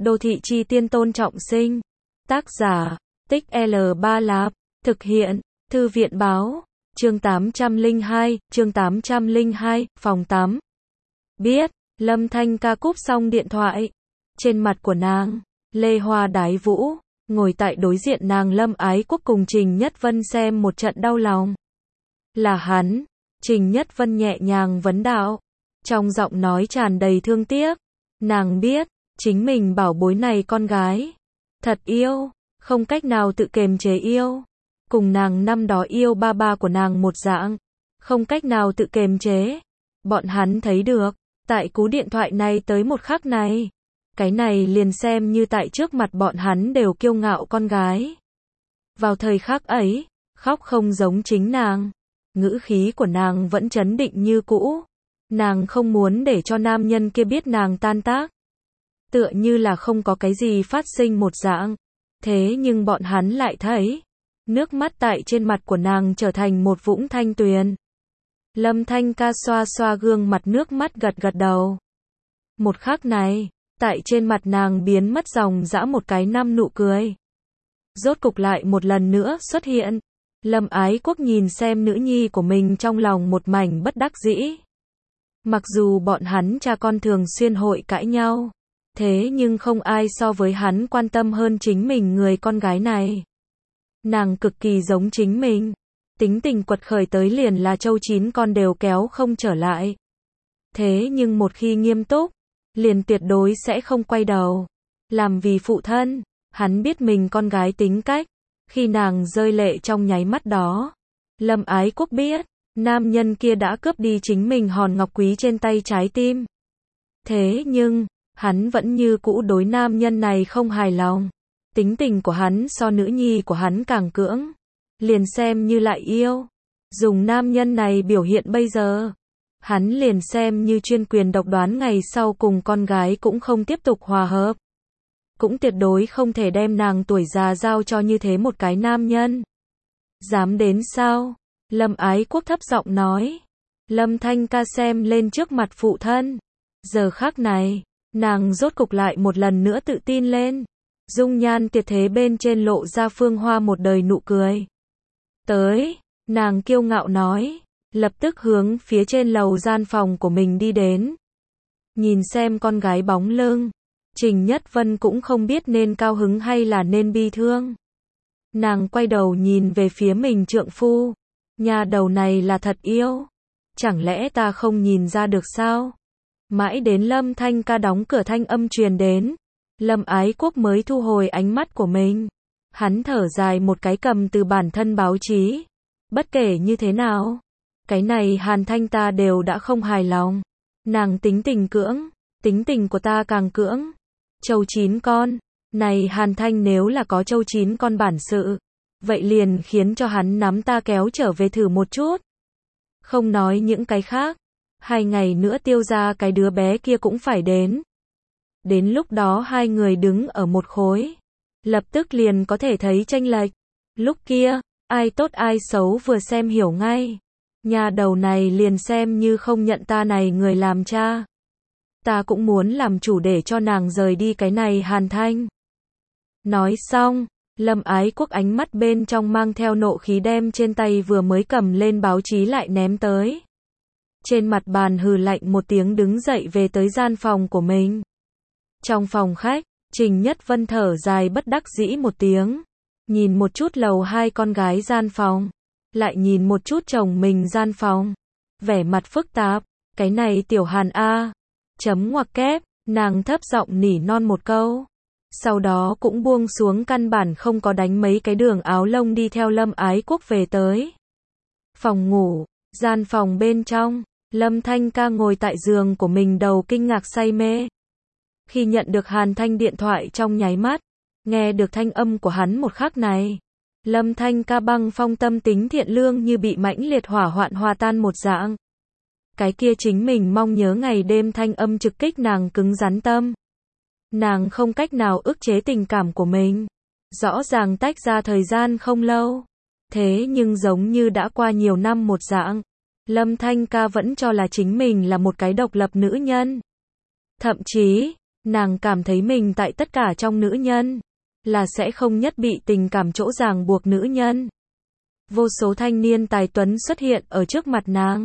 Đô thị chi tiên Tôn Trọng Sinh. Tác giả, Tích L3 Lạp. Thực hiện, Thư viện báo. Chương 802, phòng tắm. Biết, Lâm Thanh Ca cúp xong điện thoại. Trên mặt của nàng, lê hoa đái vũ, ngồi tại đối diện nàng Lâm Ái Quốc cùng Trình Nhất Vân xem một trận đau lòng. Là hắn, Trình Nhất Vân nhẹ nhàng vấn đạo, trong giọng nói tràn đầy thương tiếc. Nàng biết, chính mình bảo bối này con gái, thật yêu, không cách nào tự kiềm chế yêu. Cùng nàng năm đó yêu ba ba của nàng một dạng, không cách nào tự kiềm chế. Bọn hắn thấy được, tại cú điện thoại này tới một khắc này, cái này liền xem như tại trước mặt bọn hắn đều kiêu ngạo con gái. Vào thời khắc ấy, khóc không giống chính nàng, ngữ khí của nàng vẫn trấn định như cũ. Nàng không muốn để cho nam nhân kia biết nàng tan tác. Tựa như là không có cái gì phát sinh một dạng. Thế nhưng bọn hắn lại thấy, nước mắt tại trên mặt của nàng trở thành một vũng thanh tuyền. Lâm Thanh Ca xoa xoa gương mặt, nước mắt gật gật đầu. Một khắc này, tại trên mặt nàng biến mất dòng dã một cái năm nụ cười. Rốt cục lại một lần nữa xuất hiện. Lâm Ái Quốc nhìn xem nữ nhi của mình trong lòng một mảnh bất đắc dĩ. Mặc dù bọn hắn cha con thường xuyên hội cãi nhau, thế nhưng không ai so với hắn quan tâm hơn chính mình người con gái này. Nàng cực kỳ giống chính mình, tính tình quật khởi tới liền là châu chín con đều kéo không trở lại. Thế nhưng một khi nghiêm túc, liền tuyệt đối sẽ không quay đầu. Làm vì phụ thân, hắn biết mình con gái tính cách. Khi nàng rơi lệ trong nháy mắt đó, Lâm Ái Quốc biết, nam nhân kia đã cướp đi chính mình hòn ngọc quý trên tay trái tim. Thế nhưng, hắn vẫn như cũ đối nam nhân này không hài lòng. Tính tình của hắn so nữ nhi của hắn càng cưỡng. Liền xem như lại yêu. Dùng nam nhân này biểu hiện bây giờ, hắn liền xem như chuyên quyền độc đoán ngày sau cùng con gái cũng không tiếp tục hòa hợp. Cũng tuyệt đối không thể đem nàng tuổi già giao cho như thế một cái nam nhân. Dám đến sao? Lâm Ái Quốc thấp giọng nói. Lâm Thanh Ca xem lên trước mặt phụ thân. Giờ khắc này, nàng rốt cục lại một lần nữa tự tin lên. Dung nhan tuyệt thế bên trên lộ ra phương hoa một đời nụ cười. Tới, nàng kiêu ngạo nói, lập tức hướng phía trên lầu gian phòng của mình đi đến. Nhìn xem con gái bóng lưng, Trình Nhất Vân cũng không biết nên cao hứng hay là nên bi thương. Nàng quay đầu nhìn về phía mình trượng phu. Nhà đầu này là thật yêu. Chẳng lẽ ta không nhìn ra được sao? Mãi đến Lâm Thanh Ca đóng cửa thanh âm truyền đến. Lâm Ái Quốc mới thu hồi ánh mắt của mình. Hắn thở dài một cái, cầm từ bản thân báo chí. Bất kể như thế nào, cái này Hàn Thanh ta đều đã không hài lòng. Nàng tính tình cưỡng, tính tình của ta càng cưỡng. Châu chín con, này Hàn Thanh nếu là có châu chín con bản sự, vậy liền khiến cho hắn nắm ta kéo trở về thử một chút. Không nói những cái khác, 2 ngày nữa Tiêu ra cái đứa bé kia cũng phải đến. Đến lúc đó hai người đứng ở một khối, lập tức liền có thể thấy chênh lệch. Lúc kia, ai tốt ai xấu vừa xem hiểu ngay. Nhà đầu này liền xem như không nhận ta này người làm cha. Ta cũng muốn làm chủ để cho nàng rời đi cái này Hàn Thanh. Nói xong, Lâm Ái Quốc ánh mắt bên trong mang theo nộ khí đem trên tay vừa mới cầm lên báo chí lại ném tới. Trên mặt bàn hừ lạnh một tiếng đứng dậy về tới gian phòng của mình. Trong phòng khách, Trình Nhất Vân thở dài bất đắc dĩ một tiếng. Nhìn một chút lầu 2 con gái gian phòng. Lại nhìn một chút chồng mình gian phòng. Vẻ mặt phức tạp. Cái này tiểu Hàn A. Chấm ngoặc kép. Nàng thấp giọng nỉ non một câu. Sau đó cũng buông xuống, căn bản không có đánh mấy cái đường áo lông, đi theo Lâm Ái Quốc về tới phòng ngủ. Gian phòng bên trong, Lâm Thanh Ca ngồi tại giường của mình, đầu kinh ngạc say mê. Khi nhận được Hàn Thanh điện thoại trong nháy mắt, nghe được thanh âm của hắn một khắc này, Lâm Thanh Ca băng phong tâm tính thiện lương như bị mãnh liệt hỏa hoạn hòa tan một dạng. Cái kia chính mình mong nhớ ngày đêm thanh âm trực kích nàng cứng rắn tâm. Nàng không cách nào ức chế tình cảm của mình. Rõ ràng tách ra thời gian không lâu. Thế nhưng giống như đã qua nhiều năm một dạng. Lâm Thanh Ca vẫn cho là chính mình là một cái độc lập nữ nhân. Thậm chí, Nàng cảm thấy mình tại tất cả trong nữ nhân, là sẽ không nhất bị tình cảm chỗ ràng buộc nữ nhân. Vô số thanh niên tài tuấn xuất hiện ở trước mặt nàng.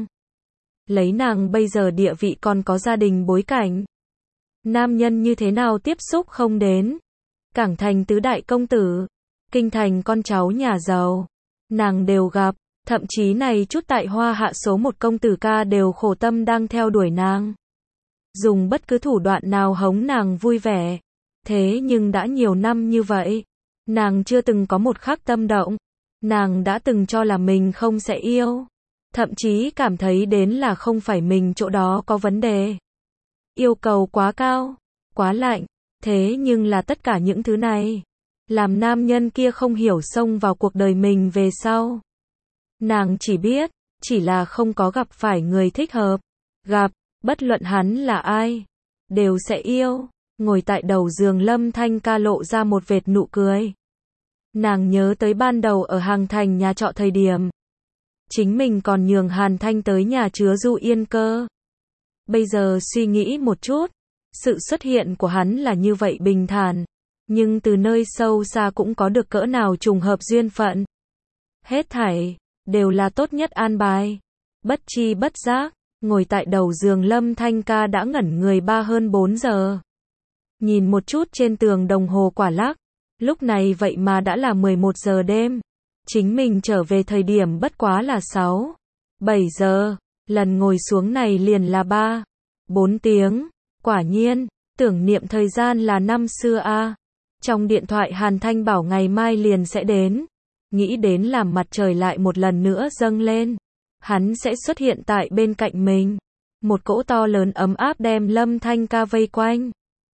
Lấy nàng bây giờ địa vị còn có gia đình bối cảnh. Nam nhân như thế nào tiếp xúc không đến. Cảng thành tứ đại công tử, kinh thành con cháu nhà giàu, nàng đều gặp. Thậm chí này chút tại Hoa Hạ số một công tử ca đều khổ tâm đang theo đuổi nàng. Dùng bất cứ thủ đoạn nào hống nàng vui vẻ. Thế nhưng đã nhiều năm như vậy, nàng chưa từng có một khắc tâm động. Nàng đã từng cho là mình không sẽ yêu. Thậm chí cảm thấy đến là không phải mình chỗ đó có vấn đề. Yêu cầu quá cao, quá lạnh. Thế nhưng là tất cả những thứ này, làm nam nhân kia không hiểu xông vào cuộc đời mình về sau. Nàng chỉ biết, chỉ là không có gặp phải người thích hợp. Gặp, bất luận hắn là ai, đều sẽ yêu. Ngồi tại đầu giường Lâm Thanh Ca lộ ra một vệt nụ cười. Nàng nhớ tới ban đầu ở Hàng Thành nhà trọ thời điểm. Chính mình còn nhường Hàn Thanh tới nhà chứa Du Yên cơ. Bây giờ suy nghĩ một chút, sự xuất hiện của hắn là như vậy bình thản. Nhưng từ nơi sâu xa cũng có được cỡ nào trùng hợp duyên phận. Hết thảy đều là tốt nhất an bài. Bất chi bất giác, ngồi tại đầu giường Lâm Thanh Ca đã ngẩn người hơn 4 giờ. Nhìn một chút trên tường đồng hồ quả lắc, lúc này vậy mà đã là 11 giờ đêm. Chính mình trở về thời điểm bất quá là 6, 7 giờ, lần ngồi xuống này liền là 3, 4 tiếng. Quả nhiên, tưởng niệm thời gian là năm xưa a. Trong điện thoại Hàn Thanh bảo ngày mai liền sẽ đến. Nghĩ đến làm mặt trời lại một lần nữa dâng lên. Hắn sẽ xuất hiện tại bên cạnh mình. Một cỗ to lớn ấm áp đem Lâm Thanh Ca vây quanh.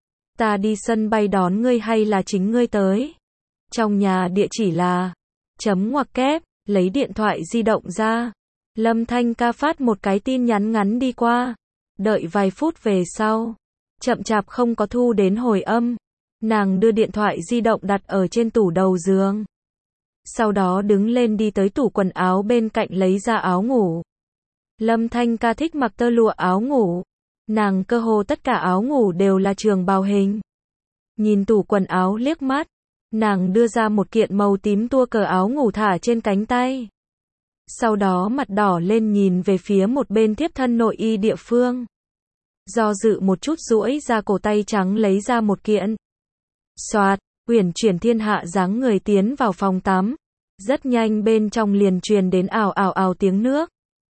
Ta đi sân bay đón ngươi hay là chính ngươi tới? Trong nhà địa chỉ là... Chấm ngoặc kép, lấy điện thoại di động ra. Lâm Thanh Ca phát một cái tin nhắn ngắn đi qua. Đợi vài phút về sau. Chậm chạp không có thu đến hồi âm. Nàng đưa điện thoại di động đặt ở trên tủ đầu giường. Sau đó đứng lên đi tới tủ quần áo bên cạnh lấy ra áo ngủ. Lâm Thanh Ca thích mặc tơ lụa áo ngủ. Nàng cơ hồ tất cả áo ngủ đều là trường bào hình. Nhìn tủ quần áo liếc mắt. Nàng đưa ra một kiện màu tím tua cờ áo ngủ thả trên cánh tay. Sau đó mặt đỏ lên nhìn về phía một bên tiếp thân nội y địa phương. Do dự một chút duỗi ra cổ tay trắng lấy ra một kiện. Soạt, uyển chuyển thiên hạ dáng người tiến vào phòng tắm. Rất nhanh bên trong liền truyền đến ào ào ào tiếng nước.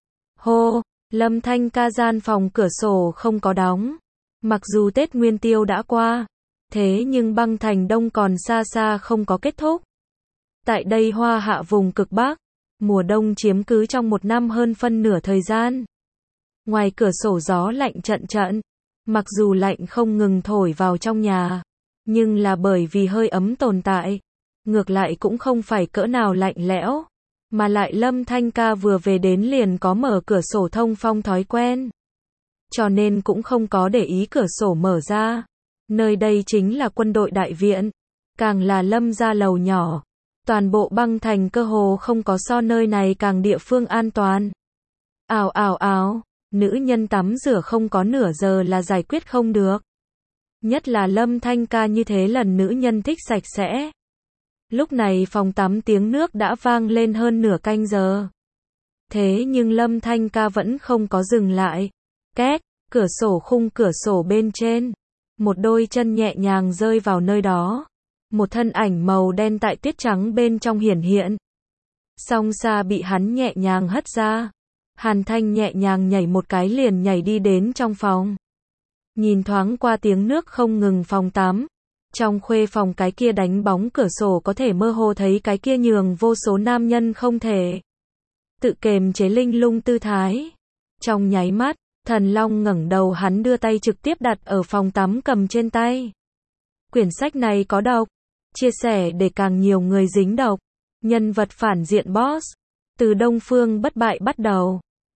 Hô, Lâm Thanh Ca gian phòng cửa sổ không có đóng. Mặc dù Tết Nguyên Tiêu đã qua, thế nhưng băng thành đông còn xa xa không có kết thúc. Tại đây Hoa Hạ vùng cực Bắc, mùa đông chiếm cứ trong một năm hơn phân nửa thời gian. Ngoài cửa sổ gió lạnh trận trận, mặc dù lạnh không ngừng thổi vào trong nhà, nhưng là bởi vì hơi ấm tồn tại, ngược lại cũng không phải cỡ nào lạnh lẽo, mà lại Lâm Thanh Ca vừa về đến liền có mở cửa sổ thông phong thói quen. Cho nên cũng không có để ý cửa sổ mở ra. Nơi đây chính là quân đội đại viện, càng là Lâm gia lầu nhỏ. Toàn bộ băng thành cơ hồ không có so nơi này càng địa phương an toàn. Ào ào ào, nữ nhân tắm rửa không có nửa giờ là giải quyết không được. Nhất là Lâm Thanh Ca như thế lần nữ nhân thích sạch sẽ. Lúc này phòng tắm tiếng nước đã vang lên hơn nửa canh giờ. Thế nhưng Lâm Thanh Ca vẫn không có dừng lại. Két, cửa sổ khung cửa sổ bên trên. Một đôi chân nhẹ nhàng rơi vào nơi đó. Một thân ảnh màu đen tại tuyết trắng bên trong hiển hiện. Song xa bị hắn nhẹ nhàng hất ra. Hàn Thanh nhẹ nhàng nhảy một cái liền nhảy đi đến trong phòng. Nhìn thoáng qua tiếng nước không ngừng phòng tắm. Trong khuê phòng cái kia đánh bóng cửa sổ có thể mơ hồ thấy cái kia nhường vô số nam nhân không thể tự kềm chế linh lung tư thái. Trong nháy mắt, Thần Long ngẩng đầu hắn đưa tay trực tiếp đặt ở phòng tắm cầm trên tay. Quyển sách này có độc. Chia sẻ để càng nhiều người dính độc. Nhân vật phản diện boss. Từ Đông Phương Bất Bại bắt đầu.